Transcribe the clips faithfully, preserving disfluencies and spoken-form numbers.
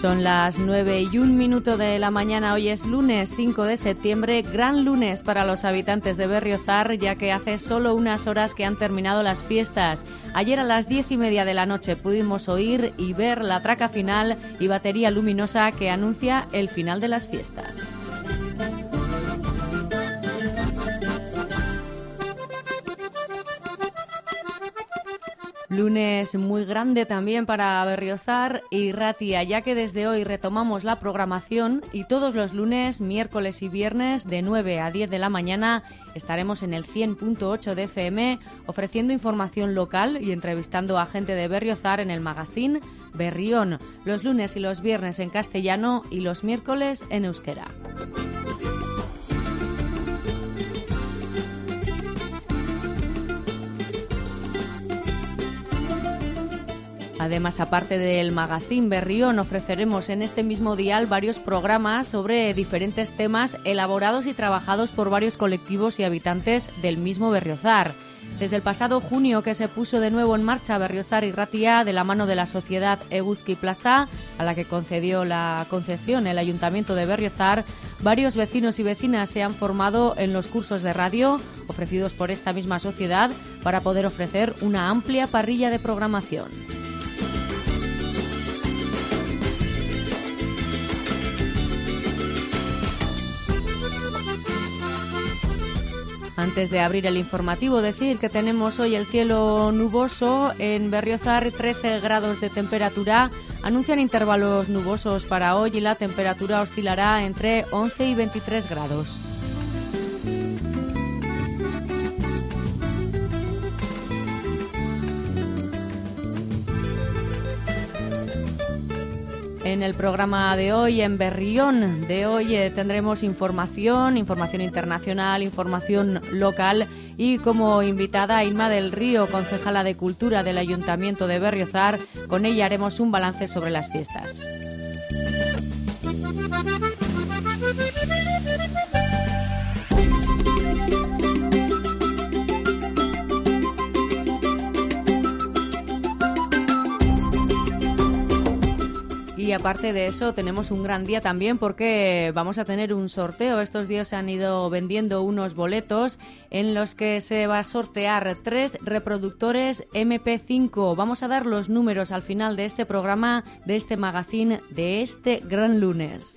Son las nueve y un minuto de la mañana. Hoy es lunes cinco de septiembre, gran lunes para los habitantes de Berriozar, ya que hace solo unas horas que han terminado las fiestas. Ayer a las diez y media de la noche pudimos oír y ver la traca final y batería luminosa que anuncia el final de las fiestas. Lunes muy grande también para Berriozar y Ratia, ya que desde hoy retomamos la programación y todos los lunes, miércoles y viernes de nueve a diez de la mañana estaremos en el cien punto ocho de F M ofreciendo información local y entrevistando a gente de Berriozar en el magazine Berrión, los lunes y los viernes en castellano y los miércoles en euskera. Además, aparte del magazine Berrión, ofreceremos en este mismo dial varios programas sobre diferentes temas elaborados y trabajados por varios colectivos y habitantes del mismo Berriozar. Desde el pasado junio que se puso de nuevo en marcha Berriozar y Ratia de la mano de la sociedad Eguzki Plaza, a la que concedió la concesión el Ayuntamiento de Berriozar, varios vecinos y vecinas se han formado en los cursos de radio ofrecidos por esta misma sociedad para poder ofrecer una amplia parrilla de programación. Antes de abrir el informativo, decir que tenemos hoy el cielo nuboso. En Berriozar, trece grados de temperatura. Anuncian intervalos nubosos para hoy y la temperatura oscilará entre once y veintitrés grados. En el programa de hoy, en Berrión de hoy, eh, tendremos información, información internacional, información local y como invitada Inma del Río, concejala de Cultura del Ayuntamiento de Berriozar. Con ella haremos un balance sobre las fiestas. Y aparte de eso tenemos un gran día también porque vamos a tener un sorteo. Estos días se han ido vendiendo unos boletos en los que se va a sortear tres reproductores eme pe cinco. Vamos a dar los números al final de este programa, de este magazine, de este gran lunes.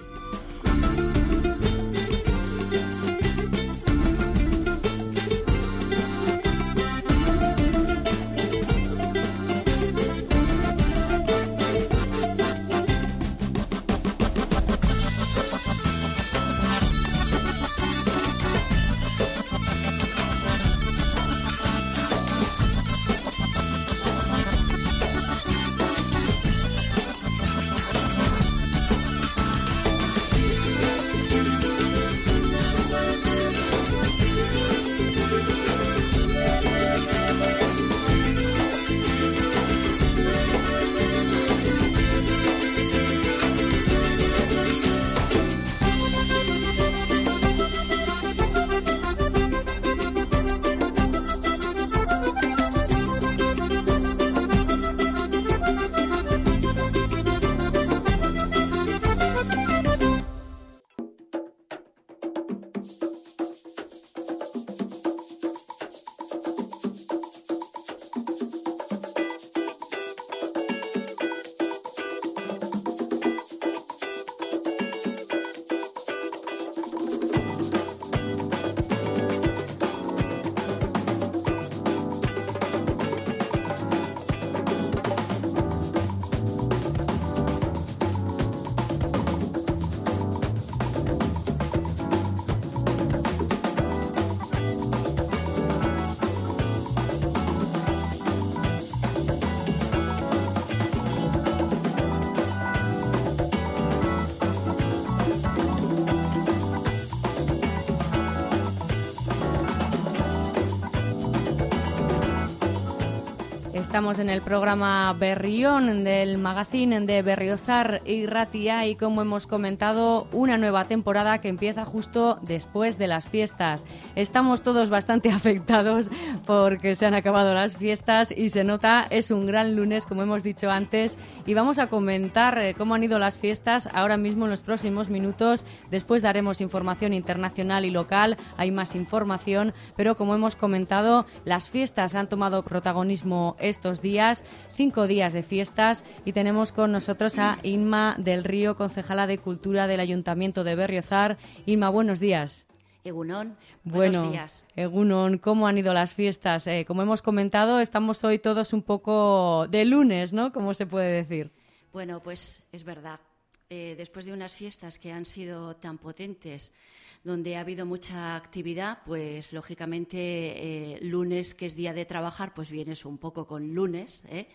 estamos en el programa Berrión del magazine de Berriozar y Ratia, y como hemos comentado, una nueva temporada que empieza justo después de las fiestas. Estamos todos bastante afectados porque se han acabado las fiestas y se nota, es un gran lunes, como hemos dicho antes, y vamos a comentar eh, cómo han ido las fiestas ahora mismo en los próximos minutos. Después daremos información internacional y local, hay más información, pero como hemos comentado, las fiestas han tomado protagonismo estos días, cinco días de fiestas, y tenemos con nosotros a Inma del Río, concejala de Cultura del Ayuntamiento de Berriozar. Inma, buenos días. Egunon, bueno, buenos días. Egunon, ¿cómo han ido las fiestas? Eh, como hemos comentado, estamos hoy todos un poco de lunes, ¿no? ¿Cómo se puede decir? Bueno, pues es verdad. Eh, después de unas fiestas que han sido tan potentes, donde ha habido mucha actividad, pues lógicamente eh, lunes, que es día de trabajar, pues vienes un poco con lunes, ¿eh?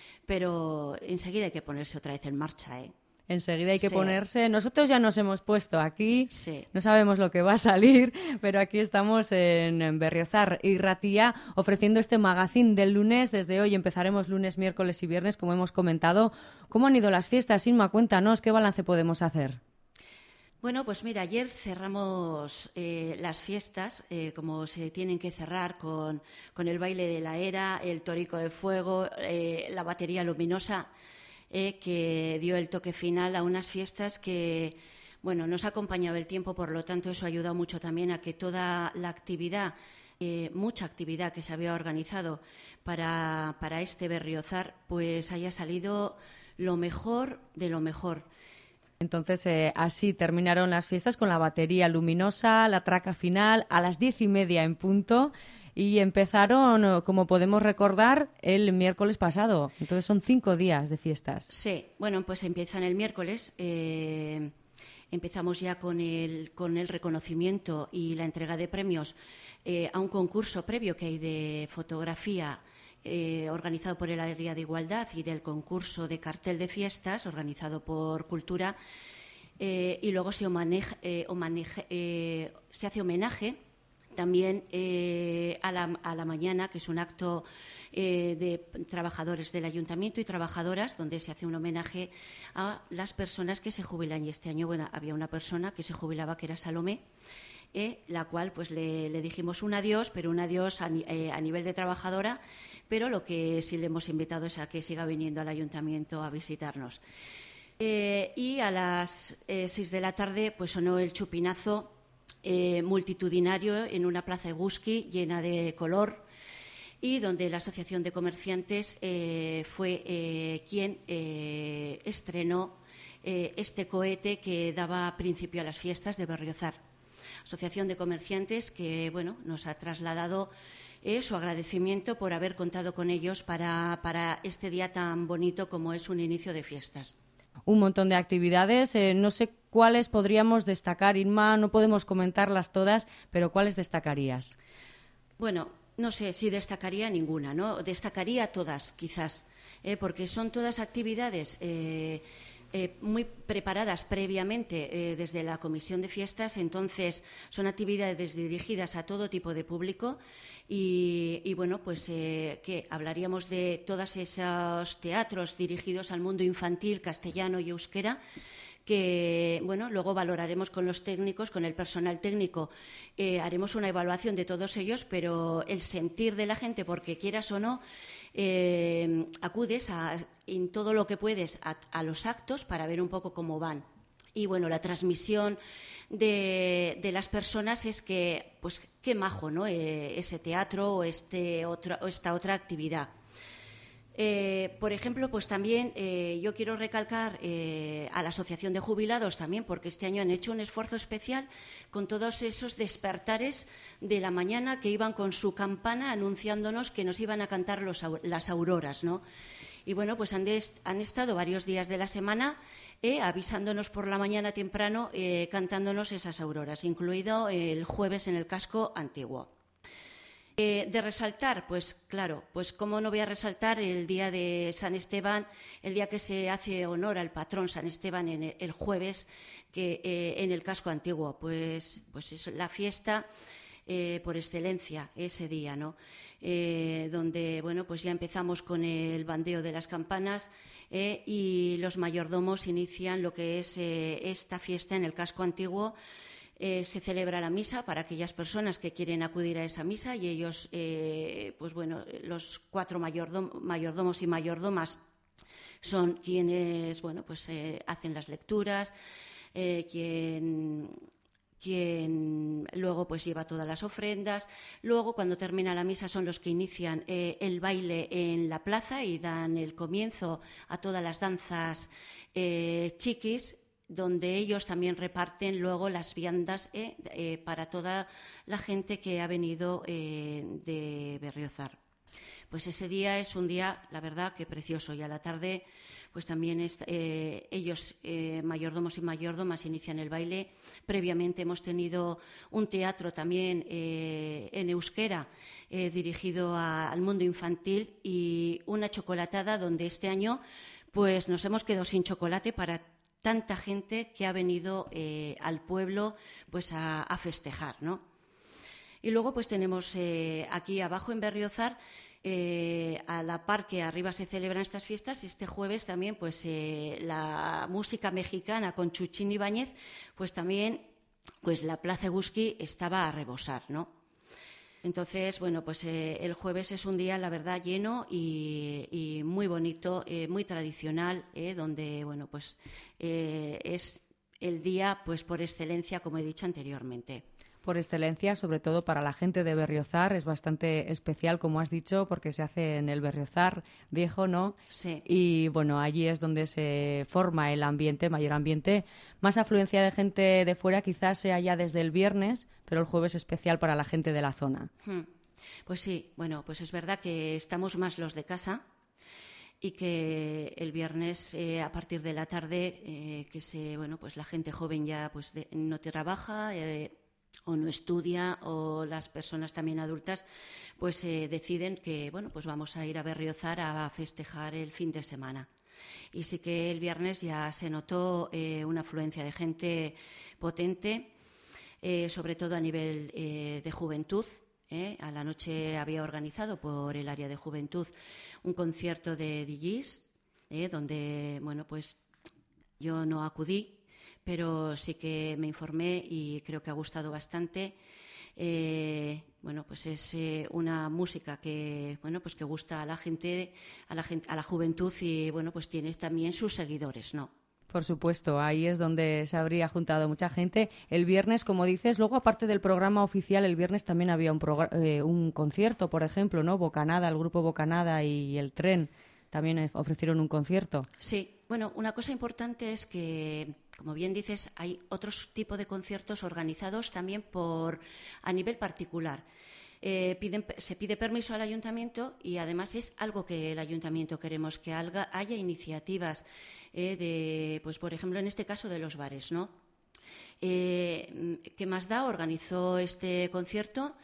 Pero enseguida hay que ponerse otra vez en marcha, ¿eh? Enseguida hay que sí. ponerse. Nosotros ya nos hemos puesto aquí, sí. no sabemos lo que va a salir, pero aquí estamos en Berriozar y Ratia ofreciendo este magazine del lunes. Desde hoy empezaremos lunes, miércoles y viernes, como hemos comentado. ¿Cómo han ido las fiestas? Inma, cuéntanos, ¿qué balance podemos hacer? Bueno, pues mira, ayer cerramos eh, las fiestas, eh, como se tienen que cerrar, con, con el baile de la era, el torico de fuego, eh, la batería luminosa, eh, que dio el toque final a unas fiestas que, bueno, nos ha acompañado el tiempo, por lo tanto eso ha ayudado mucho también a que toda la actividad, eh, mucha actividad que se había organizado para, para este Berriozar, pues haya salido lo mejor de lo mejor. Entonces, eh, así terminaron las fiestas con la batería luminosa, la traca final a las diez y media en punto, y empezaron, como podemos recordar, el miércoles pasado. Entonces son cinco días de fiestas. Sí, bueno, pues empiezan el miércoles. Eh, empezamos ya con el, con el reconocimiento y la entrega de premios eh, a un concurso previo que hay de fotografía Eh, organizado por el Área de Igualdad, y del concurso de cartel de fiestas organizado por Cultura, eh, y luego se, homaneja, eh, homaneja, eh, se hace homenaje también eh, a, la, a la mañana, que es un acto eh, de trabajadores del Ayuntamiento y trabajadoras, donde se hace un homenaje a las personas que se jubilan. Y este año, bueno, había una persona que se jubilaba, que era Salomé, Eh, la cual pues le, le dijimos un adiós, pero un adiós a, eh, a nivel de trabajadora, pero lo que sí le hemos invitado es a que siga viniendo al ayuntamiento a visitarnos. Eh, y a las eh, seis de la tarde pues sonó el chupinazo eh, multitudinario en una plaza eguski llena de color, y donde la Asociación de Comerciantes eh, fue eh, quien eh, estrenó eh, este cohete que daba principio a las fiestas de Berriozar. Asociación de Comerciantes que, bueno, nos ha trasladado eh, su agradecimiento por haber contado con ellos para, para este día tan bonito como es un inicio de fiestas. Un montón de actividades, eh, no sé cuáles podríamos destacar, Inma, no podemos comentarlas todas, pero ¿cuáles destacarías? Bueno, no sé si destacaría ninguna, ¿no? Destacaría todas, quizás, eh, porque son todas actividades Eh, Eh, muy preparadas previamente eh, desde la Comisión de Fiestas. Entonces son actividades dirigidas a todo tipo de público y, y bueno, pues eh, que hablaríamos de todos esos teatros dirigidos al mundo infantil, castellano y euskera, que, bueno, luego valoraremos con los técnicos, con el personal técnico, eh, haremos una evaluación de todos ellos, pero el sentir de la gente, porque quieras o no, eh, acudes a, en todo lo que puedes a, a los actos para ver un poco cómo van. Y, bueno, la transmisión de, de las personas es que, pues, qué majo, ¿no?, eh, ese teatro o, este otro, o esta otra actividad. Eh, por ejemplo, pues también eh, yo quiero recalcar eh, a la Asociación de Jubilados también, porque este año han hecho un esfuerzo especial con todos esos despertares de la mañana que iban con su campana anunciándonos que nos iban a cantar los, las auroras, ¿no? Y bueno, pues han, de, han estado varios días de la semana eh, avisándonos por la mañana temprano, eh, cantándonos esas auroras, incluido el jueves en el casco antiguo. Eh, de resaltar, pues claro, pues cómo no voy a resaltar el día de San Esteban, el día que se hace honor al patrón San Esteban en el jueves, que eh, en el casco antiguo, pues, pues es la fiesta eh, por excelencia ese día, ¿no? Eh, donde, bueno, pues ya empezamos con el bandeo de las campanas eh, y los mayordomos inician lo que es eh, esta fiesta en el casco antiguo. Eh, se celebra la misa para aquellas personas que quieren acudir a esa misa y ellos, eh, pues bueno, los cuatro mayordom- mayordomos y mayordomas son quienes, bueno, pues eh, hacen las lecturas, eh, quien, quien luego pues lleva todas las ofrendas. Luego, cuando termina la misa, son los que inician eh, el baile en la plaza y dan el comienzo a todas las danzas eh, chiquis, donde ellos también reparten luego las viandas eh, eh, para toda la gente que ha venido eh, de Berriozar. Pues ese día es un día, la verdad, que precioso. Y a la tarde, pues también es, eh, ellos, eh, mayordomos y mayordomas, inician el baile. Previamente hemos tenido un teatro también eh, en euskera, eh, dirigido a, al mundo infantil, y una chocolatada donde este año pues nos hemos quedado sin chocolate para tanta gente que ha venido eh, al pueblo pues a, a festejar, ¿no? Y luego pues tenemos eh, aquí abajo en Berriozar, eh, a la par que arriba se celebran estas fiestas, este jueves también pues eh, la música mexicana con Chuchín Ibáñez, pues también pues la Plaza Eguski estaba a rebosar, ¿no? Entonces, bueno, pues eh, el jueves es un día, la verdad, lleno y, y muy bonito, eh, muy tradicional, eh, donde, bueno, pues eh, es el día, pues por excelencia, como he dicho anteriormente. Por excelencia, sobre todo para la gente de Berriozar, es bastante especial, como has dicho, porque se hace en el Berriozar viejo, ¿no? Sí. Y bueno, allí es donde se forma el ambiente, mayor ambiente. Más afluencia de gente de fuera quizás sea ya desde el viernes, pero el jueves es especial para la gente de la zona. Hmm. Pues sí, bueno, pues es verdad que estamos más los de casa y que el viernes eh, a partir de la tarde, eh, que se, bueno, pues la gente joven ya pues de, no trabaja, eh, o no estudia, o las personas también adultas pues eh, deciden que bueno pues vamos a ir a Berriozar a festejar el fin de semana. Y sí que el viernes ya se notó eh, una afluencia de gente potente, eh, sobre todo a nivel eh, de juventud. Eh. A la noche había organizado por el área de juventud un concierto de D Js, eh, donde bueno pues yo no acudí, pero sí que me informé y creo que ha gustado bastante. Eh, bueno, pues es eh, una música que bueno pues que gusta a la gente, a la gente, a la juventud, y bueno pues tiene también sus seguidores, ¿no? Por supuesto, ahí es donde se habría juntado mucha gente. El viernes, como dices, luego aparte del programa oficial, el viernes también había un, eh, un concierto, por ejemplo, ¿no? Bocanada, el grupo Bocanada y el Tren también ofrecieron un concierto. Sí, bueno, una cosa importante es que, como bien dices, hay otros tipos de conciertos organizados también por a nivel particular. Eh, piden, se pide permiso al ayuntamiento y además es algo que el ayuntamiento queremos, que haya, haya iniciativas eh, de, pues por ejemplo, en este caso de los bares, ¿no? Eh, ¿Qué más da? Organizó este concierto,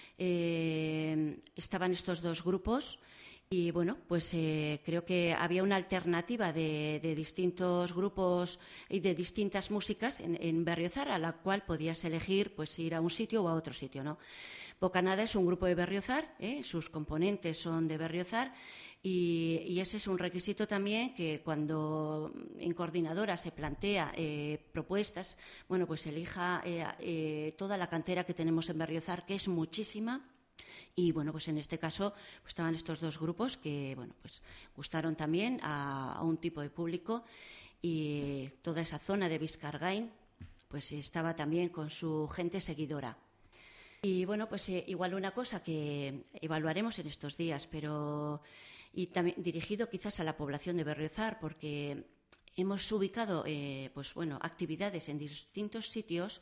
eh, estaban estos dos grupos. Y bueno, pues eh, creo que había una alternativa de, de distintos grupos y de distintas músicas en, en Berriozar, a la cual podías elegir pues ir a un sitio o a otro sitio, ¿no? Bocanada es un grupo de Berriozar, ¿eh? Sus componentes son de Berriozar, y, y ese es un requisito también que cuando en coordinadora se plantea eh, propuestas, bueno, pues elija eh, eh, toda la cantera que tenemos en Berriozar, que es muchísima. Y bueno, pues en este caso pues estaban estos dos grupos que bueno pues gustaron también a, a un tipo de público, y toda esa zona de Bizkargain pues estaba también con su gente seguidora. Y bueno, pues eh, igual una cosa que evaluaremos en estos días, pero y también dirigido quizás a la población de Berriozar, porque hemos ubicado eh, pues bueno actividades en distintos sitios.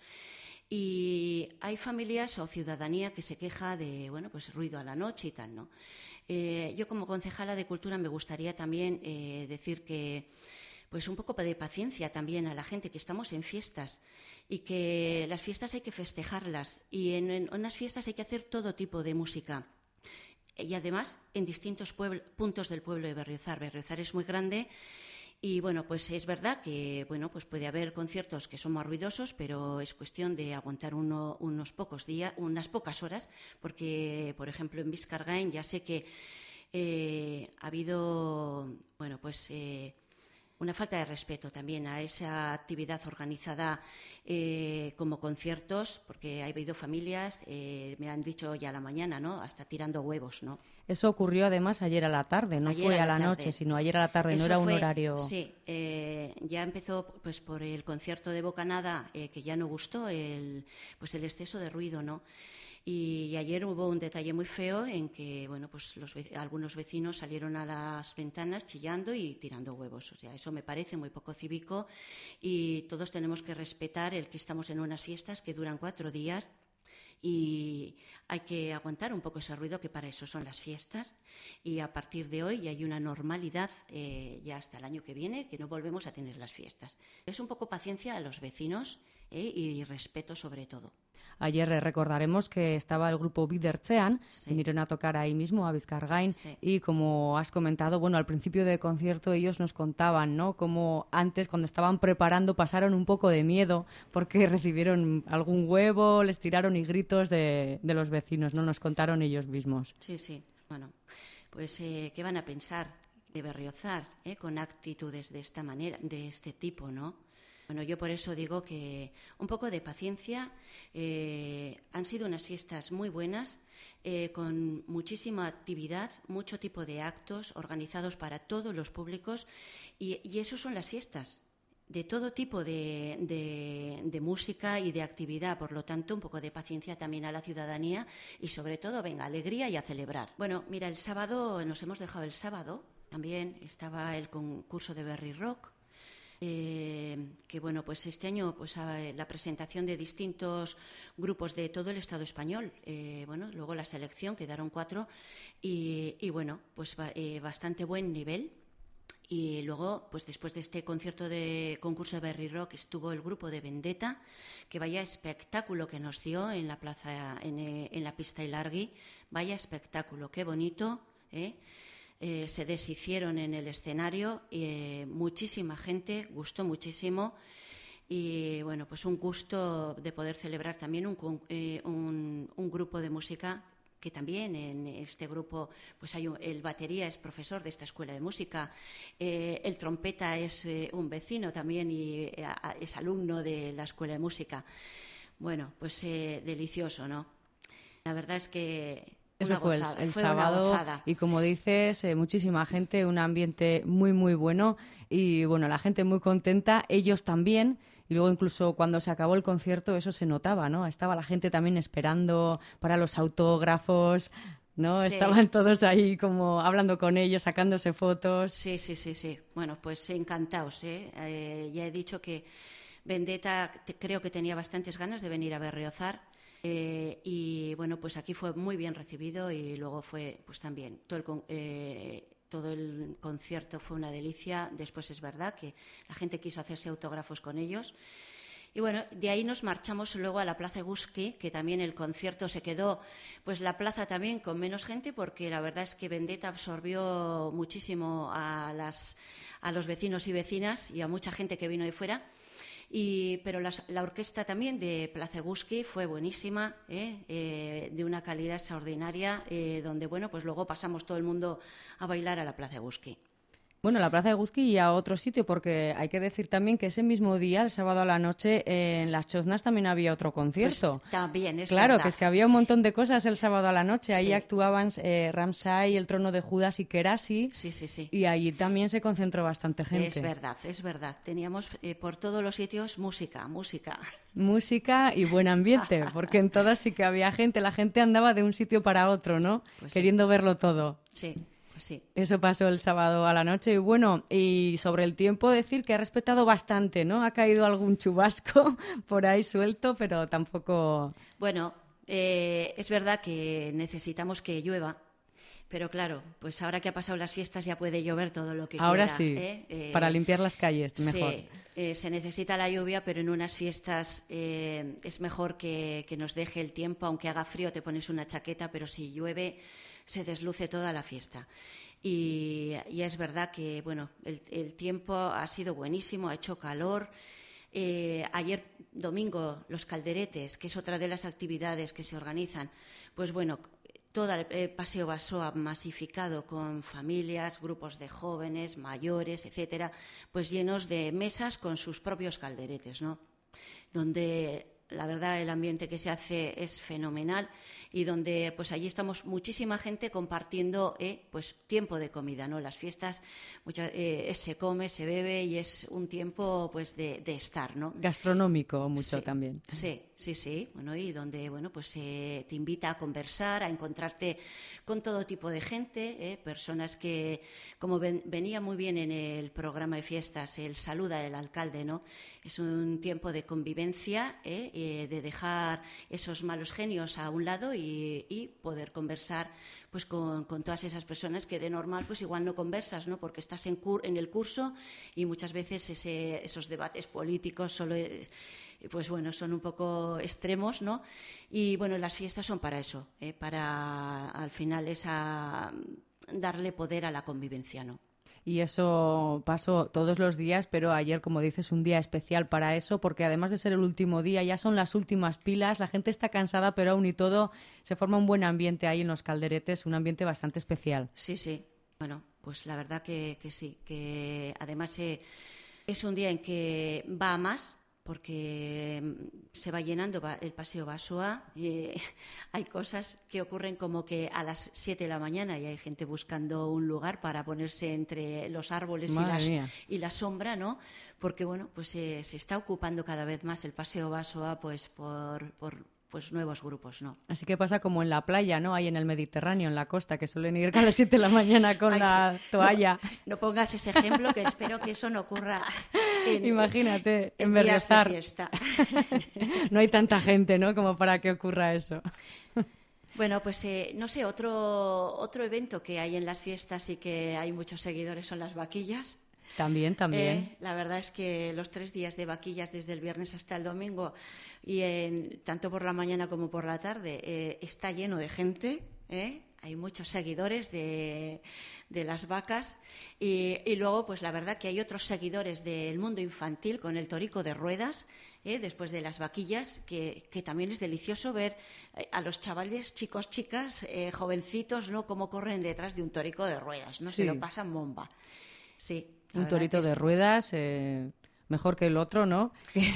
Y hay familias o ciudadanía que se queja de bueno pues ruido a la noche y tal, ¿no? Eh, yo como concejala de Cultura me gustaría también eh, decir que pues un poco de paciencia también a la gente, que estamos en fiestas y que las fiestas hay que festejarlas, y en, en unas fiestas hay que hacer todo tipo de música. Y además en distintos pueblo, puntos del pueblo de Berriozar. Berriozar es muy grande Y bueno, pues es verdad que bueno, pues puede haber conciertos que son más ruidosos, pero es cuestión de aguantar uno, unos pocos días, unas pocas horas, porque, por ejemplo, en Vizcargain ya sé que eh, ha habido, bueno, pues eh, una falta de respeto también a esa actividad organizada eh, como conciertos, porque ha habido familias, eh, me han dicho ya a la mañana, ¿no? Hasta tirando huevos, ¿no? Eso ocurrió además ayer a la tarde, no ayer fue a a la, la noche, sino ayer a la tarde, Eso no era fue, un horario. Sí, eh, ya empezó pues por el concierto de Bocanada, eh, que ya no gustó, el, pues el exceso de ruido, ¿no? Y ayer hubo un detalle muy feo en que, bueno, pues los, algunos vecinos salieron a las ventanas chillando y tirando huevos. O sea, eso me parece muy poco cívico y todos tenemos que respetar el que estamos en unas fiestas que duran cuatro días. Y hay que aguantar un poco ese ruido, que para eso son las fiestas, y a partir de hoy hay una normalidad eh, ya hasta el año que viene, que no volvemos a tener las fiestas. Es un poco paciencia a los vecinos eh, y respeto sobre todo. Ayer recordaremos que estaba el grupo Bidertzean, sí. vinieron a tocar ahí mismo, a Vizcargain, sí. y como has comentado, bueno, al principio del concierto ellos nos contaban, ¿no?, cómo antes, cuando estaban preparando, pasaron un poco de miedo porque recibieron algún huevo, les tiraron y gritos de, de los vecinos, ¿no? Nos contaron ellos mismos. Sí, sí, bueno, pues eh, ¿qué van a pensar de Berriozar eh, con actitudes de esta manera, de este tipo, ¿no? Bueno, yo por eso digo que un poco de paciencia. Eh, han sido unas fiestas muy buenas, eh, con muchísima actividad, mucho tipo de actos organizados para todos los públicos y, y eso son las fiestas, de todo tipo de, de, de música y de actividad. Por lo tanto, un poco de paciencia también a la ciudadanía y sobre todo, venga, alegría y a celebrar. Bueno, mira, el sábado, nos hemos dejado el sábado, también estaba el concurso de Berry Rock. Eh, que bueno, pues este año pues la presentación de distintos grupos de todo el Estado español, eh, bueno, luego la selección, quedaron cuatro y, y bueno, pues eh, bastante buen nivel. Y luego, pues después de este concierto de concurso de Berry Rock, estuvo el grupo de Vendetta, que vaya espectáculo que nos dio en la plaza, en, en la pista Ilargi, vaya espectáculo, qué bonito, ¿eh? Eh, se deshicieron en el escenario, eh, muchísima gente, gustó muchísimo y bueno, pues un gusto de poder celebrar también un, eh, un, un grupo de música, que también en este grupo pues hay un, el batería es profesor de esta escuela de música, eh, el trompeta es eh, un vecino también y eh, es alumno de la escuela de música. Bueno, pues eh, delicioso, ¿no? La verdad es que Eso fue gozada, el, el fue sábado y como dices, eh, muchísima gente, un ambiente muy muy bueno y bueno, la gente muy contenta, ellos también, y luego incluso cuando se acabó el concierto eso se notaba, ¿no? Estaba la gente también esperando para los autógrafos, ¿no? Sí. Estaban todos ahí como hablando con ellos, sacándose fotos. Sí, sí, sí, sí. Bueno, pues encantados, ¿eh? Eh, ya he dicho que Vendetta te, creo que tenía bastantes ganas de venir a Berriozar. Eh, y bueno, pues aquí fue muy bien recibido y luego fue pues también todo el, eh, todo el concierto fue una delicia. Después es verdad que la gente quiso hacerse autógrafos con ellos y bueno, de ahí nos marchamos luego a la Plaza Eguski, que también el concierto se quedó, pues la plaza también con menos gente, porque la verdad es que Vendetta absorbió muchísimo a, las, a los vecinos y vecinas y a mucha gente que vino de fuera. Y, pero las, la orquesta también de Plaza Eguski fue buenísima, ¿eh? Eh, de una calidad extraordinaria, eh, donde bueno, pues luego pasamos todo el mundo a bailar a la Plaza Eguski. Bueno, la Plaza Eguski y a otro sitio, porque hay que decir también que ese mismo día, el sábado a la noche, eh, en Las Choznas también había otro concierto. Pues también, es Claro, verdad. que es que había un montón de cosas el sábado a la noche. Ahí sí. actuaban eh, Ramsay, El Trono de Judas y Kerasi. Sí, sí, sí. Y allí también se concentró bastante gente. Es verdad, es verdad. Teníamos eh, por todos los sitios música, música. Música y buen ambiente, porque en todas sí que había gente. La gente andaba de un sitio para otro, ¿no? Pues queriendo sí. verlo todo. Sí. Pues sí. Eso pasó el sábado a la noche y bueno, y sobre el tiempo decir que ha respetado bastante, ¿no? Ha caído algún chubasco por ahí suelto, pero tampoco... Bueno, eh, es verdad que necesitamos que llueva, pero claro, pues ahora que ha pasado las fiestas ya puede llover todo lo que ahora quiera. Ahora sí, ¿eh? Eh, para limpiar las calles, mejor. Sí, eh, se necesita la lluvia, pero en unas fiestas eh, es mejor que, que nos deje el tiempo, aunque haga frío te pones una chaqueta, pero si llueve se desluce toda la fiesta. y, y es verdad que bueno, el, el tiempo ha sido buenísimo, ha hecho calor. Eh, ayer domingo los calderetes, que es otra de las actividades que se organizan, pues bueno, todo el eh, Paseo Basoa masificado con familias, grupos de jóvenes, mayores, etcétera, pues llenos de mesas con sus propios calderetes, ¿no? Donde la verdad el ambiente que se hace es fenomenal y donde pues allí estamos muchísima gente compartiendo eh, pues tiempo de comida, ¿no? Las fiestas muchas, eh, se come, se bebe y es un tiempo pues de, de estar, ¿no? Gastronómico mucho Sí, también. Sí, sí, sí, bueno, y donde bueno pues eh, te invita a conversar, a encontrarte con todo tipo de gente, eh, personas que, como ven, venía muy bien en el programa de fiestas, el saluda del alcalde, ¿no? Es un tiempo de convivencia, eh, eh, de dejar esos malos genios a un lado y, y poder conversar pues con, con todas esas personas que de normal pues igual no conversas, ¿no? Porque estás en, cur en el curso y muchas veces ese, esos debates políticos solo eh, pues bueno, son un poco extremos, ¿no? Y bueno, las fiestas son para eso, ¿eh? Para al final esa darle poder a la convivencia, ¿no? Y eso pasó todos los días, pero ayer, como dices, un día especial para eso, porque además de ser el último día, ya son las últimas pilas, la gente está cansada, pero aún y todo se forma un buen ambiente ahí en los calderetes, un ambiente bastante especial. Sí, sí. Bueno, pues la verdad que, que sí, que además eh, es un día en que va a más, porque se va llenando el Paseo Basoa. Eh, hay cosas que ocurren como que a las siete de la mañana y hay gente buscando un lugar para ponerse entre los árboles y, las, y la sombra, ¿no? Porque bueno, pues eh, se está ocupando cada vez más el Paseo Basoa pues por, por pues nuevos grupos, ¿no? Así que pasa como en la playa, ¿no? Ahí en el Mediterráneo, en la costa, que suelen ir a las siete de la mañana con Ay, la sí. toalla. No, no pongas ese ejemplo, que espero que eso no ocurra en, Imagínate, en, en Berriozar. Días de fiesta. No hay tanta gente, ¿no? Como para que ocurra eso. Bueno, pues eh, no sé, otro, otro evento que hay en las fiestas y que hay muchos seguidores son las vaquillas. También, también. Eh, la verdad es que los tres días de vaquillas, desde el viernes hasta el domingo, y en, tanto por la mañana como por la tarde, eh, está lleno de gente. ¿eh? Hay muchos seguidores de, de las vacas. Y, y luego, pues la verdad que hay otros seguidores del mundo infantil con el torico de ruedas, ¿eh? después de las vaquillas, que, que también es delicioso ver a los chavales, chicos, chicas, eh, jovencitos, ¿no? Cómo corren detrás de un torico de ruedas, ¿no? Sí. Se lo pasan bomba. Sí. Un torito es... de ruedas, eh, mejor que el otro, ¿no?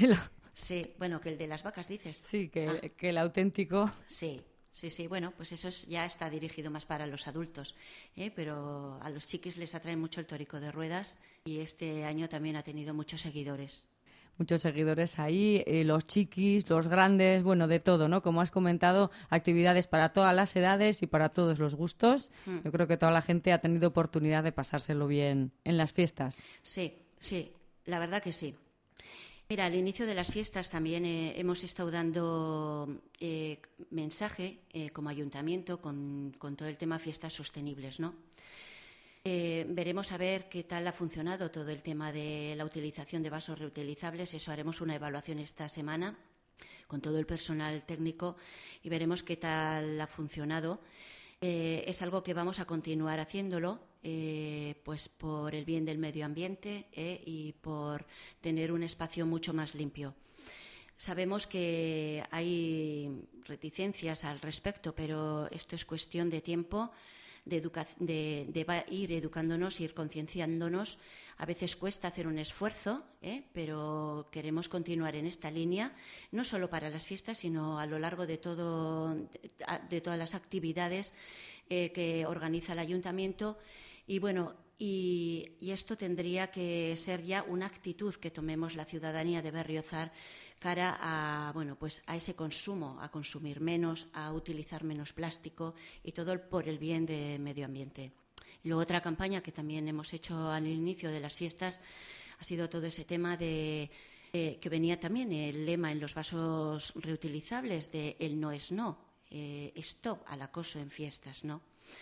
Sí, bueno, que el de las vacas dices. Sí, que, ah. que el auténtico. Sí, sí, sí. Bueno, pues eso es, ya está dirigido más para los adultos, ¿eh? Pero a los chiquis les atrae mucho el torico de ruedas y este año también ha tenido muchos seguidores. Muchos seguidores ahí, eh, los chiquis, los grandes, bueno, de todo, ¿no? Como has comentado, actividades para todas las edades y para todos los gustos. Mm. Yo creo que toda la gente ha tenido oportunidad de pasárselo bien en las fiestas. Sí, sí, la verdad que sí. Mira, al inicio de las fiestas también eh, hemos estado dando eh, mensaje eh, como ayuntamiento con, con todo el tema fiestas sostenibles, ¿no? Eh, veremos a ver qué tal ha funcionado todo el tema de la utilización de vasos reutilizables. Eso haremos una evaluación esta semana con todo el personal técnico y veremos qué tal ha funcionado. Eh, es algo que vamos a continuar haciéndolo, eh, pues por el bien del medio ambiente eh, y por tener un espacio mucho más limpio. Sabemos que hay reticencias al respecto, pero esto es cuestión de tiempo. De, educa de, de ir educándonos, ir concienciándonos. A veces cuesta hacer un esfuerzo, ¿eh? pero queremos continuar en esta línea, no solo para las fiestas, sino a lo largo de, todo, de, de todas las actividades eh, que organiza el ayuntamiento. Y bueno, y, y esto tendría que ser ya una actitud que tomemos la ciudadanía de Berriozar cara a, bueno, pues a ese consumo, a consumir menos, a utilizar menos plástico y todo por el bien del medio ambiente. Y luego otra campaña que también hemos hecho al inicio de las fiestas ha sido todo ese tema de eh, que venía también el lema en los vasos reutilizables de el no es no, eh, stop al acoso en fiestas, ¿no?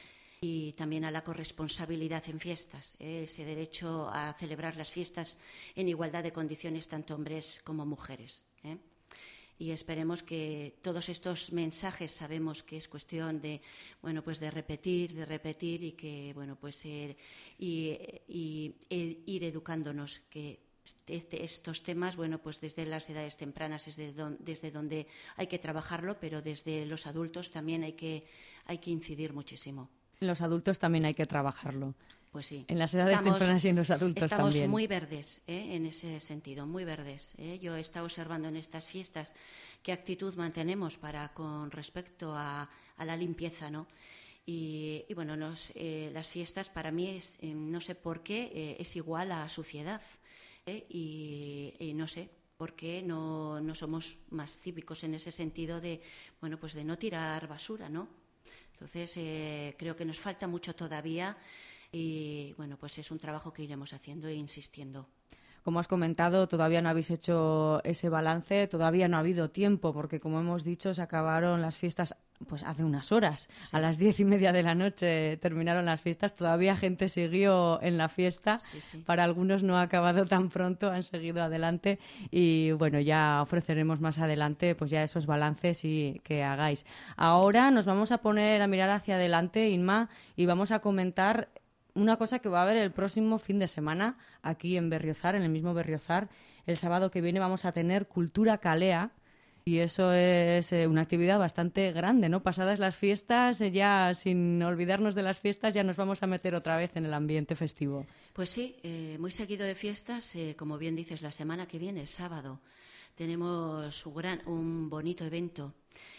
Y también a la corresponsabilidad en fiestas, ¿eh? ese derecho a celebrar las fiestas en igualdad de condiciones tanto hombres como mujeres. ¿eh? y esperemos que todos estos mensajes, sabemos que es cuestión de, bueno, pues de repetir, de repetir y que, bueno, pues eh, y, y, e ir educándonos, que este, estos temas, bueno, pues desde las edades tempranas es desde donde, desde donde hay que trabajarlo, pero desde los adultos también hay que, hay que incidir muchísimo. En los adultos también hay que trabajarlo. Pues sí. En las edades estamos, tempranas y en los adultos estamos también. Estamos muy verdes, ¿eh? En ese sentido, muy verdes. ¿eh? Yo he estado observando en estas fiestas qué actitud mantenemos para con respecto a, a la limpieza, ¿no? Y, y bueno, nos, eh, las fiestas para mí, es, eh, no sé por qué, eh, es igual a suciedad. ¿eh? Y, y no sé por qué no, no somos más cívicos en ese sentido de, bueno, pues de no tirar basura, ¿no? Entonces, eh, creo que nos falta mucho todavía. Y bueno, pues es un trabajo que iremos haciendo e insistiendo. Como has comentado, todavía no habéis hecho ese balance, todavía no ha habido tiempo, porque como hemos dicho, se acabaron las fiestas pues hace unas horas. Sí. A las diez y media de la noche terminaron las fiestas, todavía gente siguió en la fiesta. Sí, sí. Para algunos no ha acabado tan pronto, han seguido adelante y bueno, ya ofreceremos más adelante pues ya esos balances y que hagáis. Ahora nos vamos a poner a mirar hacia adelante, Inma, y vamos a comentar una cosa que va a haber el próximo fin de semana aquí en Berriozar, en el mismo Berriozar. El sábado que viene vamos a tener Cultura Calea y eso es eh, una actividad bastante grande, ¿no? Pasadas las fiestas, eh, ya sin olvidarnos de las fiestas, ya nos vamos a meter otra vez en el ambiente festivo. Pues sí, eh, muy seguido de fiestas, eh, como bien dices, la semana que viene, el sábado, tenemos un, gran, un bonito evento.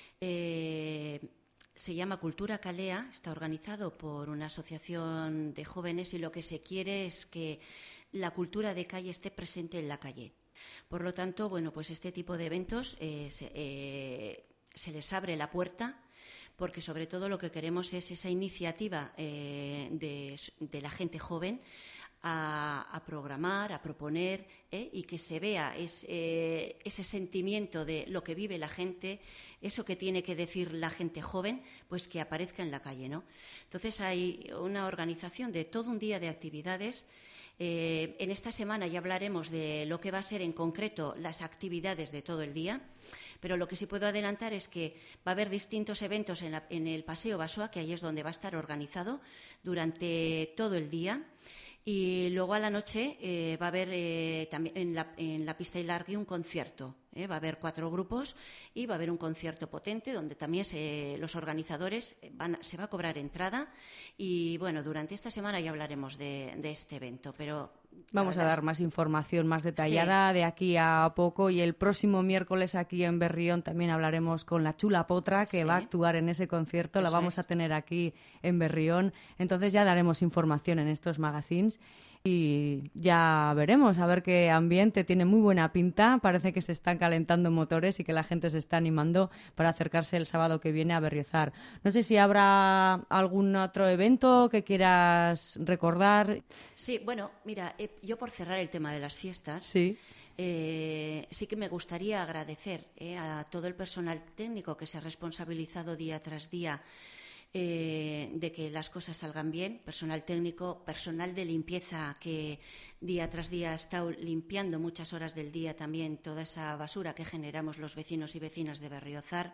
Eh, Se llama Cultura Calea, está organizado por una asociación de jóvenes y lo que se quiere es que la cultura de calle esté presente en la calle. Por lo tanto, bueno, pues este tipo de eventos eh, se, eh, se les abre la puerta porque sobre todo lo que queremos es esa iniciativa eh, de, de la gente joven A, a programar, a proponer ¿eh? y que se vea es, eh, ese sentimiento de lo que vive la gente, eso que tiene que decir la gente joven, pues que aparezca en la calle, ¿no? Entonces hay una organización de todo un día de actividades. Eh, en esta semana ya hablaremos de lo que va a ser en concreto las actividades de todo el día, pero lo que sí puedo adelantar es que va a haber distintos eventos en, la, en el Paseo Basoa, que ahí es donde va a estar organizado durante todo el día. Y luego a la noche eh, va a haber eh, también en la, en la pista Ilargui un concierto. ¿eh? Va a haber cuatro grupos y va a haber un concierto potente donde también se, los organizadores van, se va a cobrar entrada. Y bueno, durante esta semana ya hablaremos de, de este evento, pero vamos a dar más información más detallada sí. de aquí a poco y el próximo miércoles aquí en Berrión también hablaremos con la Chula Potra que sí. va a actuar en ese concierto, Eso la vamos es. a tener aquí en Berrión, entonces ya daremos información en estos magazines y ya veremos, a ver qué ambiente, tiene muy buena pinta, parece que se están calentando motores y que la gente se está animando para acercarse el sábado que viene a Berriozar. No sé si habrá algún otro evento que quieras recordar. Sí, bueno, mira, eh, yo por cerrar el tema de las fiestas, sí, eh, sí que me gustaría agradecer eh, a todo el personal técnico que se ha responsabilizado día tras día Eh, de que las cosas salgan bien, personal técnico, personal de limpieza que día tras día ha estado limpiando muchas horas del día también toda esa basura que generamos los vecinos y vecinas de Berriozar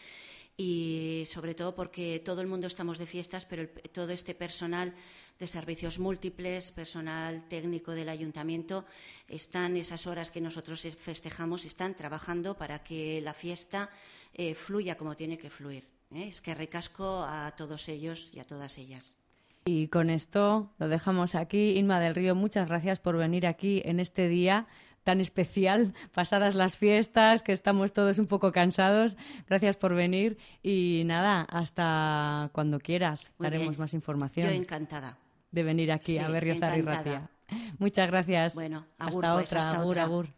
y sobre todo porque todo el mundo estamos de fiestas, pero el, todo este personal de servicios múltiples, personal técnico del ayuntamiento, están esas horas que nosotros festejamos, están trabajando para que la fiesta eh, fluya como tiene que fluir. ¿Eh? Es que recasco a todos ellos y a todas ellas. Y con esto lo dejamos aquí. Inma del Río, muchas gracias por venir aquí en este día tan especial, pasadas las fiestas, que estamos todos un poco cansados. Gracias por venir y nada, hasta cuando quieras Muy daremos bien. más información. Yo encantada. De venir aquí sí, a Berriozar y Ratia. Muchas gracias. Bueno, agur, hasta pues, otra, hasta agur, otra. agur.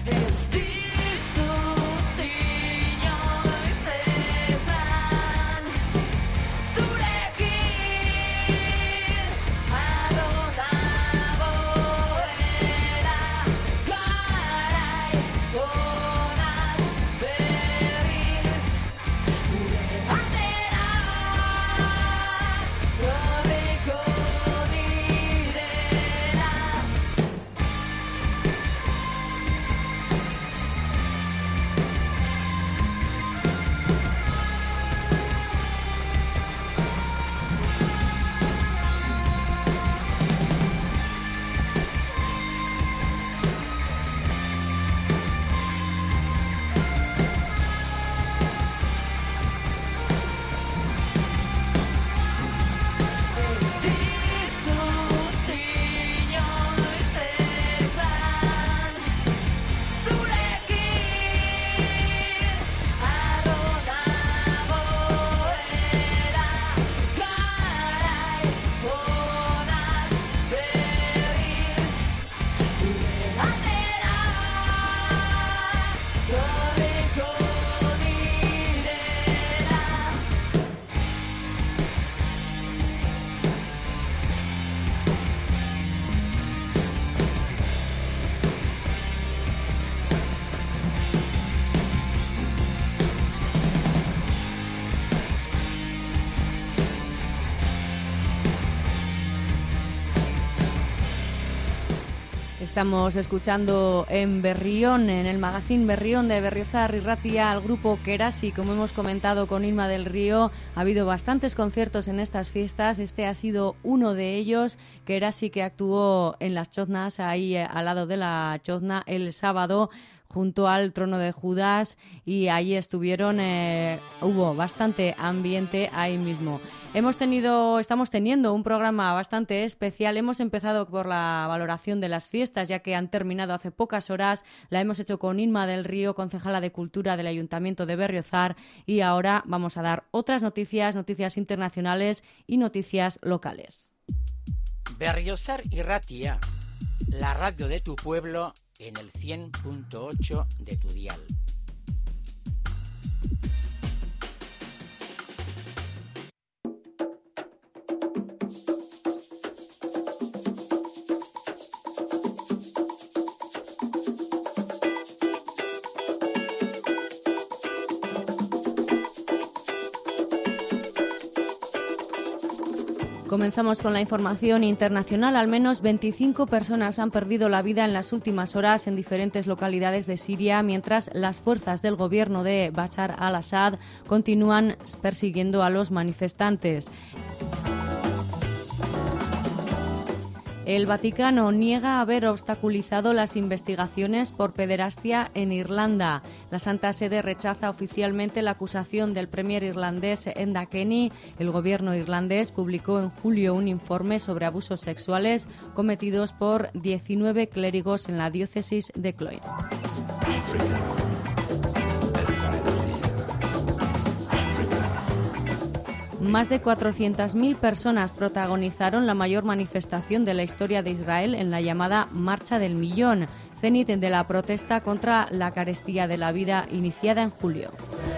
Estamos escuchando en Berrión, en el magazine Berrión de Berriozar y Ratia, al grupo Kerasi. Como hemos comentado con Inma del Río, ha habido bastantes conciertos en estas fiestas. Este ha sido uno de ellos. Kerasi, que actuó en las Choznas, ahí al lado de la Chozna, el sábado, junto al Trono de Judas, y ahí estuvieron, eh, hubo bastante ambiente ahí mismo. Hemos tenido, estamos teniendo un programa bastante especial. Hemos empezado por la valoración de las fiestas, ya que han terminado hace pocas horas. La hemos hecho con Inma del Río, concejala de Cultura del Ayuntamiento de Berriozar, y ahora vamos a dar otras noticias, noticias internacionales y noticias locales. Berriozar y Ratia, la radio de tu pueblo, en el cien punto ocho de tu dial. Comenzamos con la información internacional. Al menos veinticinco personas han perdido la vida en las últimas horas en diferentes localidades de Siria, mientras las fuerzas del gobierno de Bashar al-Assad continúan persiguiendo a los manifestantes. El Vaticano niega haber obstaculizado las investigaciones por pederastia en Irlanda. La Santa Sede rechaza oficialmente la acusación del premier irlandés Enda Kenny. El gobierno irlandés publicó en julio un informe sobre abusos sexuales cometidos por diecinueve clérigos en la diócesis de Clonard. Más de cuatrocientas mil personas protagonizaron la mayor manifestación de la historia de Israel en la llamada Marcha del Millón, cenit de la protesta contra la carestía de la vida iniciada en julio.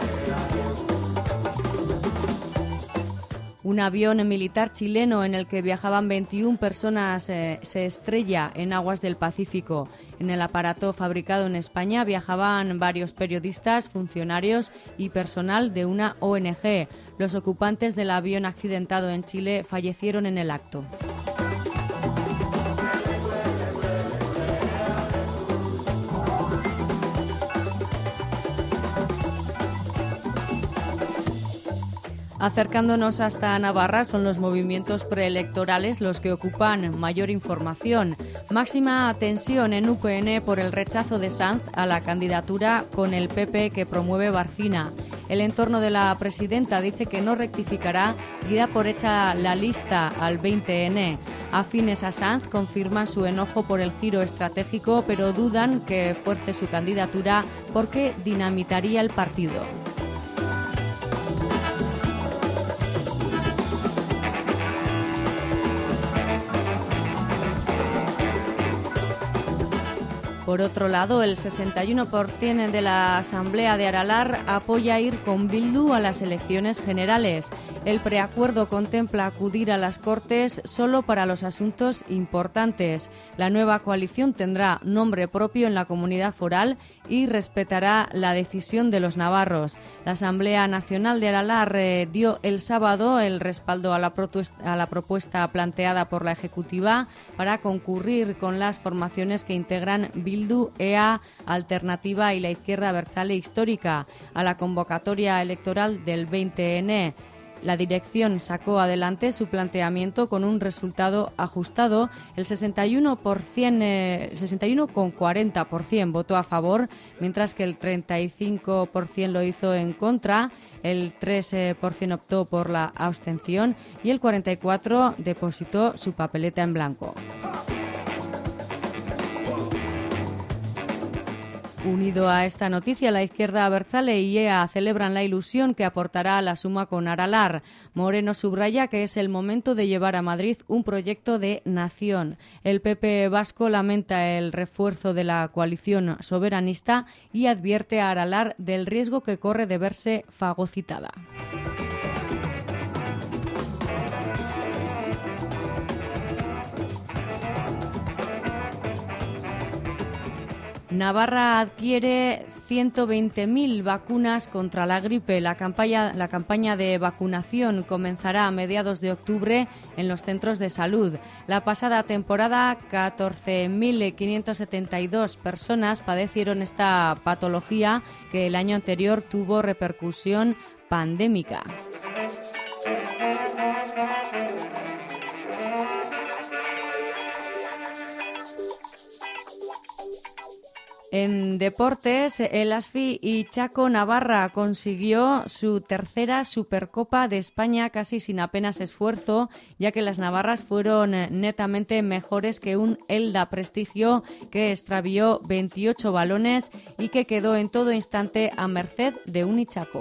Un avión militar chileno en el que viajaban veintiuna personas eh, se estrella en aguas del Pacífico. En el aparato fabricado en España viajaban varios periodistas, funcionarios y personal de una O N G. Los ocupantes del avión accidentado en Chile fallecieron en el acto. Acercándonos hasta Navarra, son los movimientos preelectorales los que ocupan mayor información. Máxima tensión en U P N por el rechazo de Sanz a la candidatura con el P P que promueve Barcina. El entorno de la presidenta dice que no rectificará y da por hecha la lista al veinte ene. Afines a Sanz confirman su enojo por el giro estratégico, pero dudan que fuerce su candidatura porque dinamitaría el partido. Por otro lado, el sesenta y uno por ciento de la Asamblea de Aralar apoya ir con Bildu a las elecciones generales. El preacuerdo contempla acudir a las Cortes solo para los asuntos importantes. La nueva coalición tendrá nombre propio en la comunidad foral y respetará la decisión de los navarros. La Asamblea Nacional de Aralar eh, dio el sábado el respaldo a la, a la propuesta planteada por la Ejecutiva para concurrir con las formaciones que integran Bildu, E A, Alternativa y la Izquierda Abertzale Histórica a la convocatoria electoral del veinte ene. La dirección sacó adelante su planteamiento con un resultado ajustado. El sesenta y uno por ciento, eh, sesenta y uno coma cuarenta por ciento votó a favor, mientras que el treinta y cinco por ciento lo hizo en contra, el tres por ciento optó por la abstención y el cuarenta y cuatro por ciento depositó su papeleta en blanco. Unido a esta noticia, la Izquierda Abertzale y E A celebran la ilusión que aportará a la suma con Aralar. Moreno subraya que es el momento de llevar a Madrid un proyecto de nación. El P P vasco lamenta el refuerzo de la coalición soberanista y advierte a Aralar del riesgo que corre de verse fagocitada. Navarra adquiere ciento veinte mil vacunas contra la gripe. La campaña, la campaña de vacunación comenzará a mediados de octubre en los centros de salud. La pasada temporada, catorce mil quinientas setenta y dos personas padecieron esta patología que el año anterior tuvo repercusión pandémica. En deportes, el Asfi y Chaco Navarra consiguió su tercera Supercopa de España casi sin apenas esfuerzo, ya que las navarras fueron netamente mejores que un Elda Prestigio que extravió veintiocho balones y que quedó en todo instante a merced de un Ichaco.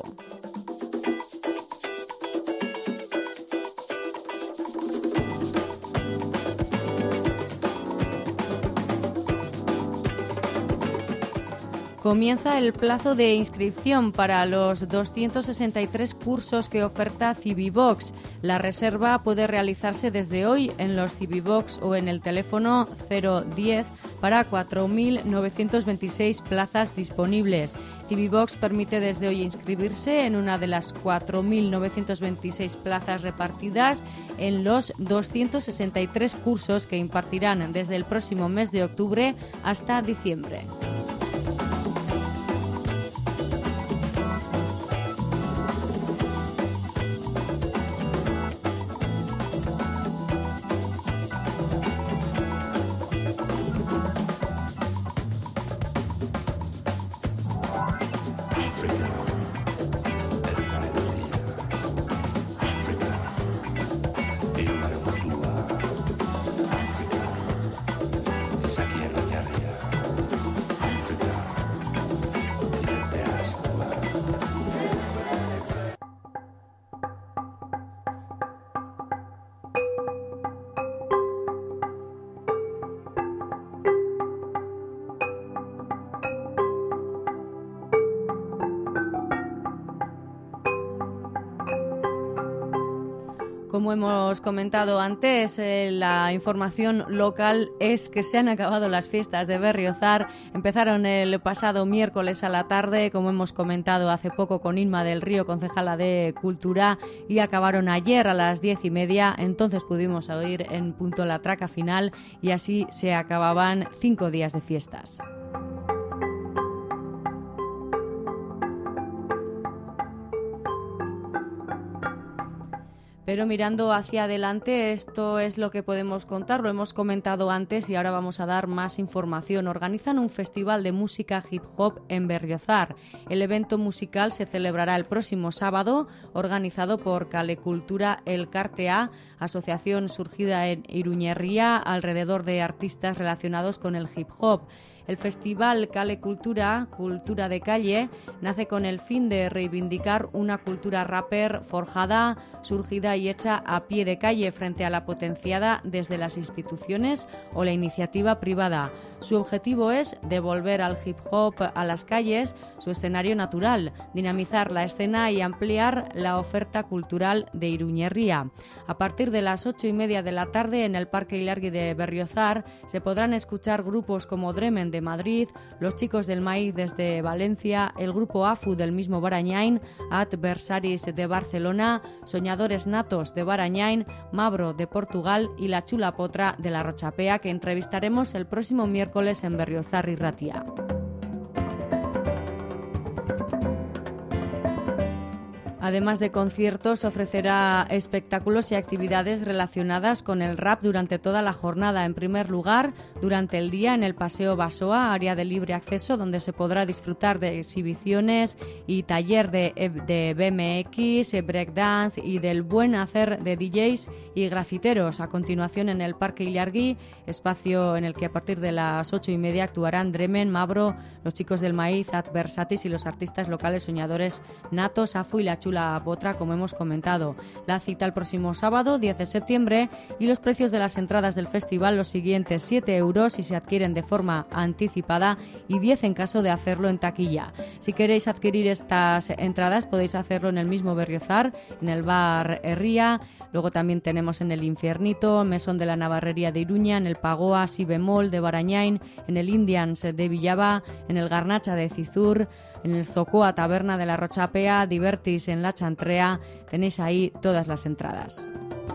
Comienza el plazo de inscripción para los doscientos sesenta y tres cursos que oferta Civivox. La reserva puede realizarse desde hoy en los Civivox o en el teléfono cero diez para cuatro mil novecientas veintiséis plazas disponibles. Civivox permite desde hoy inscribirse en una de las cuatro mil novecientas veintiséis plazas repartidas en los doscientos sesenta y tres cursos que impartirán desde el próximo mes de octubre hasta diciembre. Como hemos comentado antes, eh, la información local es que se han acabado las fiestas de Berriozar. Empezaron el pasado miércoles a la tarde, como hemos comentado hace poco con Inma del Río, concejala de Cultura, y acabaron ayer a las diez y media. Entonces pudimos oír en punto la traca final y así se acababan cinco días de fiestas. Pero mirando hacia adelante, esto es lo que podemos contar, lo hemos comentado antes y ahora vamos a dar más información. Organizan un festival de música hip hop en Berriozar. El evento musical se celebrará el próximo sábado, organizado por Calecultura Elkartea, asociación surgida en Iruñerría alrededor de artistas relacionados con el hip hop. El festival Cale Cultura, Cultura de Calle, nace con el fin de reivindicar una cultura rapper forjada, surgida y hecha a pie de calle frente a la potenciada desde las instituciones o la iniciativa privada. Su objetivo es devolver al hip hop a las calles su escenario natural, dinamizar la escena y ampliar la oferta cultural de Iruñerría. A partir de las ocho y media de la tarde en el Parque Ilargi de Berriozar se podrán escuchar grupos como Dremen de Madrid, Los Chicos del Maíz desde Valencia, el grupo AFU del mismo Barañain, Adversaris de Barcelona, Soñadores Natos de Barañain, Mabro de Portugal y La Chula Potra de la Rochapea, que entrevistaremos el próximo miércoles en Berriozar y Ratia. Además de conciertos, ofrecerá espectáculos y actividades relacionadas con el rap durante toda la jornada. En primer lugar, durante el día en el Paseo Basoa, área de libre acceso, donde se podrá disfrutar de exhibiciones y taller de, de B M X, breakdance y del buen hacer de D Js y grafiteros. A continuación, en el Parque Ilargi, espacio en el que a partir de las ocho y media actuarán Dremen, Mabro, Los Chicos del Maíz, Adversatis y los artistas locales Soñadores Natos, Afu y La Chula Potra, como hemos comentado. La cita el próximo sábado, diez de septiembre, y los precios de las entradas del festival los siguientes: siete euros si se adquieren de forma anticipada y diez en caso de hacerlo en taquilla. Si queréis adquirir estas entradas podéis hacerlo en el mismo Berriozar, en el bar Herría. Luego también tenemos en el Infiernito, Mesón de la Navarrería de Iruña, en el Pagoa Si Bemol de Barañain, en el Indians de Villaba, en el Garnacha de Cizur, en el Zocoa Taberna de la Rochapea, Divertis en la Chantrea. Tenéis ahí todas las entradas.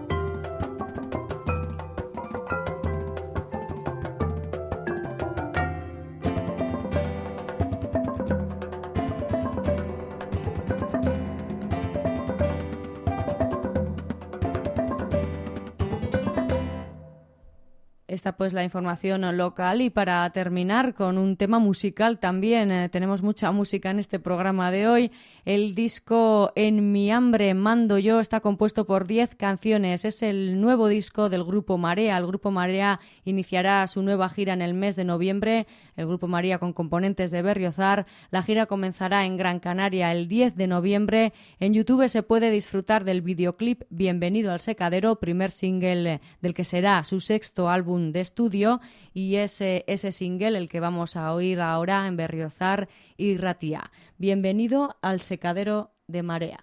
Esta pues la información local, y para terminar con un tema musical también, eh, tenemos mucha música en este programa de hoy. El disco En mi hambre mando yo está compuesto por diez canciones. Es el nuevo disco del Grupo Marea. El Grupo Marea iniciará su nueva gira en el mes de noviembre. El Grupo Marea con componentes de Berriozar. La gira comenzará en Gran Canaria el diez de noviembre. En YouTube se puede disfrutar del videoclip Bienvenido al Secadero, primer single del que será su sexto álbum de estudio, y ese, ese single el que vamos a oír ahora en Berriozar y Ratia. Bienvenido al Secadero de Marea.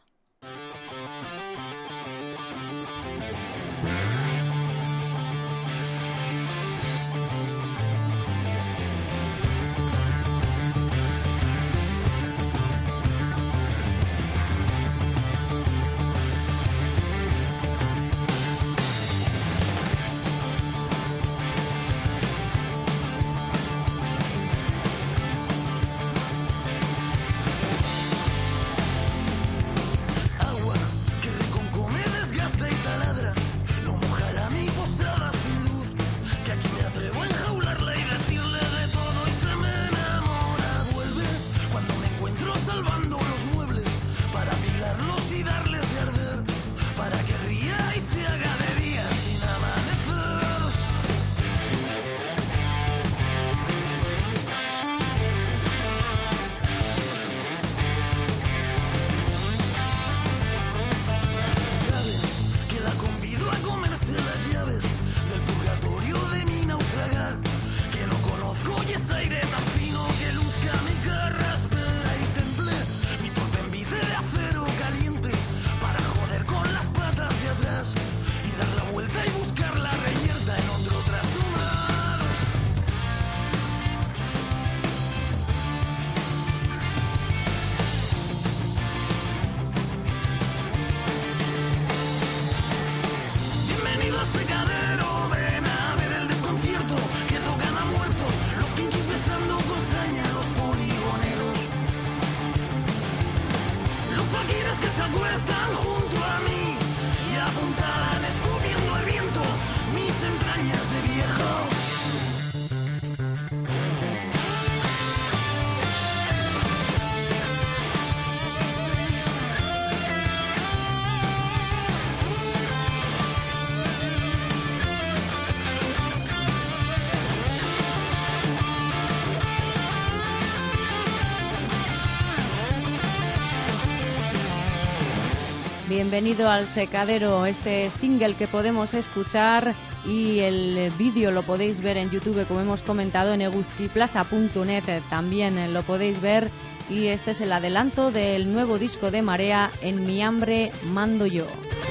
Bienvenido al Secadero, este single que podemos escuchar y el vídeo lo podéis ver en YouTube, como hemos comentado, en eguzquiplaza punto net también lo podéis ver. Y este es el adelanto del nuevo disco de Marea, En mi hambre mando yo.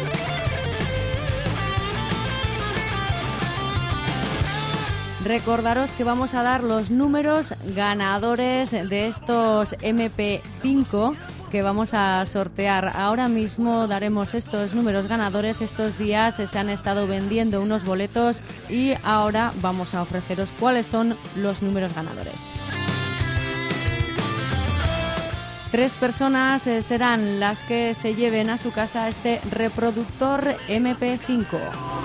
Recordaros que vamos a dar los números ganadores de estos eme pe cinco que vamos a sortear. Ahora mismo daremos estos números ganadores. Estos días se han estado vendiendo unos boletos y ahora vamos a ofreceros cuáles son los números ganadores. Tres personas serán las que se lleven a su casa este reproductor eme pe cinco.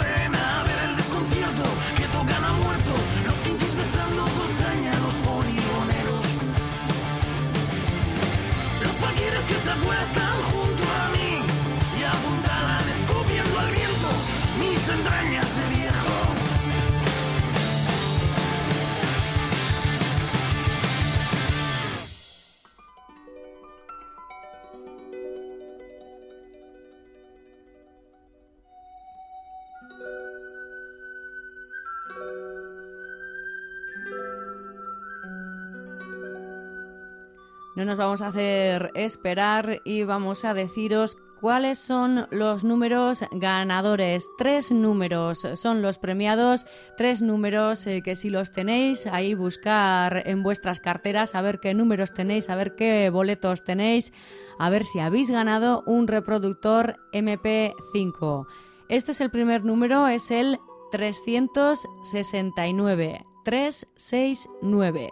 No nos vamos a hacer esperar y vamos a deciros cuáles son los números ganadores. Tres números son los premiados, tres números eh, que si los tenéis, ahí buscar en vuestras carteras a ver qué números tenéis, a ver qué boletos tenéis, a ver si habéis ganado un reproductor eme pe cinco. Este es el primer número, es el trescientos sesenta y nueve, trescientos sesenta y nueve.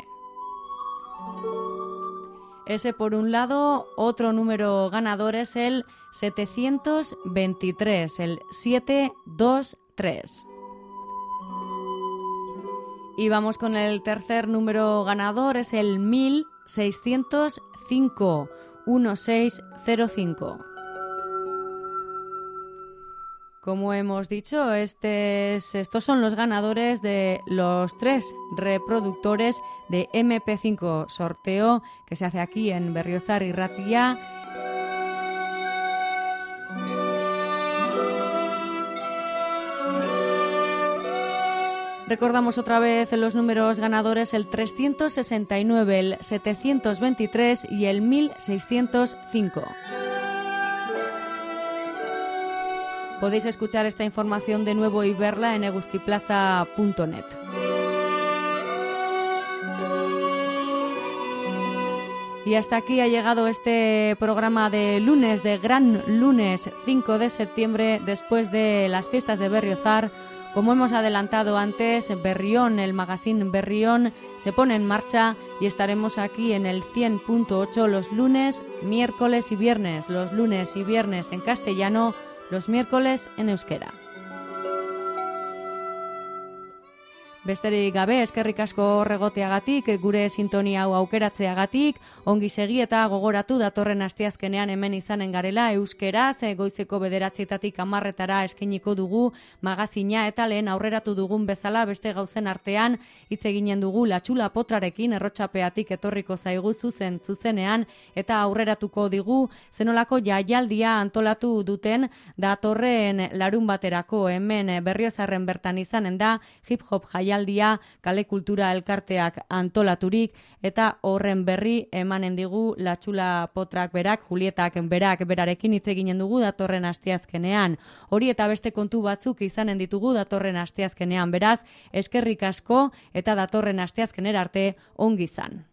Ese por un lado. Otro número ganador es el setecientos veintitrés, el setecientos veintitrés. Y vamos con el tercer número ganador, es el mil seiscientos cinco, dieciséis cero cinco. Como hemos dicho, este es, estos son los ganadores de los tres reproductores de eme pe cinco, sorteo que se hace aquí en Berriozar y Ratia. Recordamos otra vez los números ganadores, el trescientos sesenta y nueve, el setecientos veintitrés y el mil seiscientos cinco. Podéis escuchar esta información de nuevo y verla en eguzquiplaza punto net. Y hasta aquí ha llegado este programa de lunes, de gran lunes cinco de septiembre, después de las fiestas de Berriozar. Como hemos adelantado antes, Berrión, el magazine Berrión, se pone en marcha y estaremos aquí en el cien punto ocho los lunes, miércoles y viernes. Los lunes y viernes en castellano, los miércoles en euskera. Besterik gabe, eskerrik asko regoteagatik, gure sintonia hau aukeratzeagatik, ongi segi eta gogoratu datorren asteazkenean hemen izanen garela euskeraz, goizeko bederatzietatik hamarretara eskeniko dugu magazina eta lehen aurreratu dugun bezala beste gauzen artean hitz eginen dugu Latxula Potrarekin, errotxapeatik etorriko zaigu zuzen zuzenean eta aurreratuko digu zenolako jaialdia antolatu duten datorren larun baterako hemen Berriozarren bertan izanen da hip hop jaialdia Aldia, Kale Kultura Elkarteak antolaturik eta horren berri emanen digu Latxula Potrak berak, Julietak berak berarekin hitz eginen dugu datorren asteazkenean. Hori eta beste kontu batzuk izanen ditugu datorren asteazkenean, beraz, eskerrik asko eta datorren asteazkenera arte ongi izan.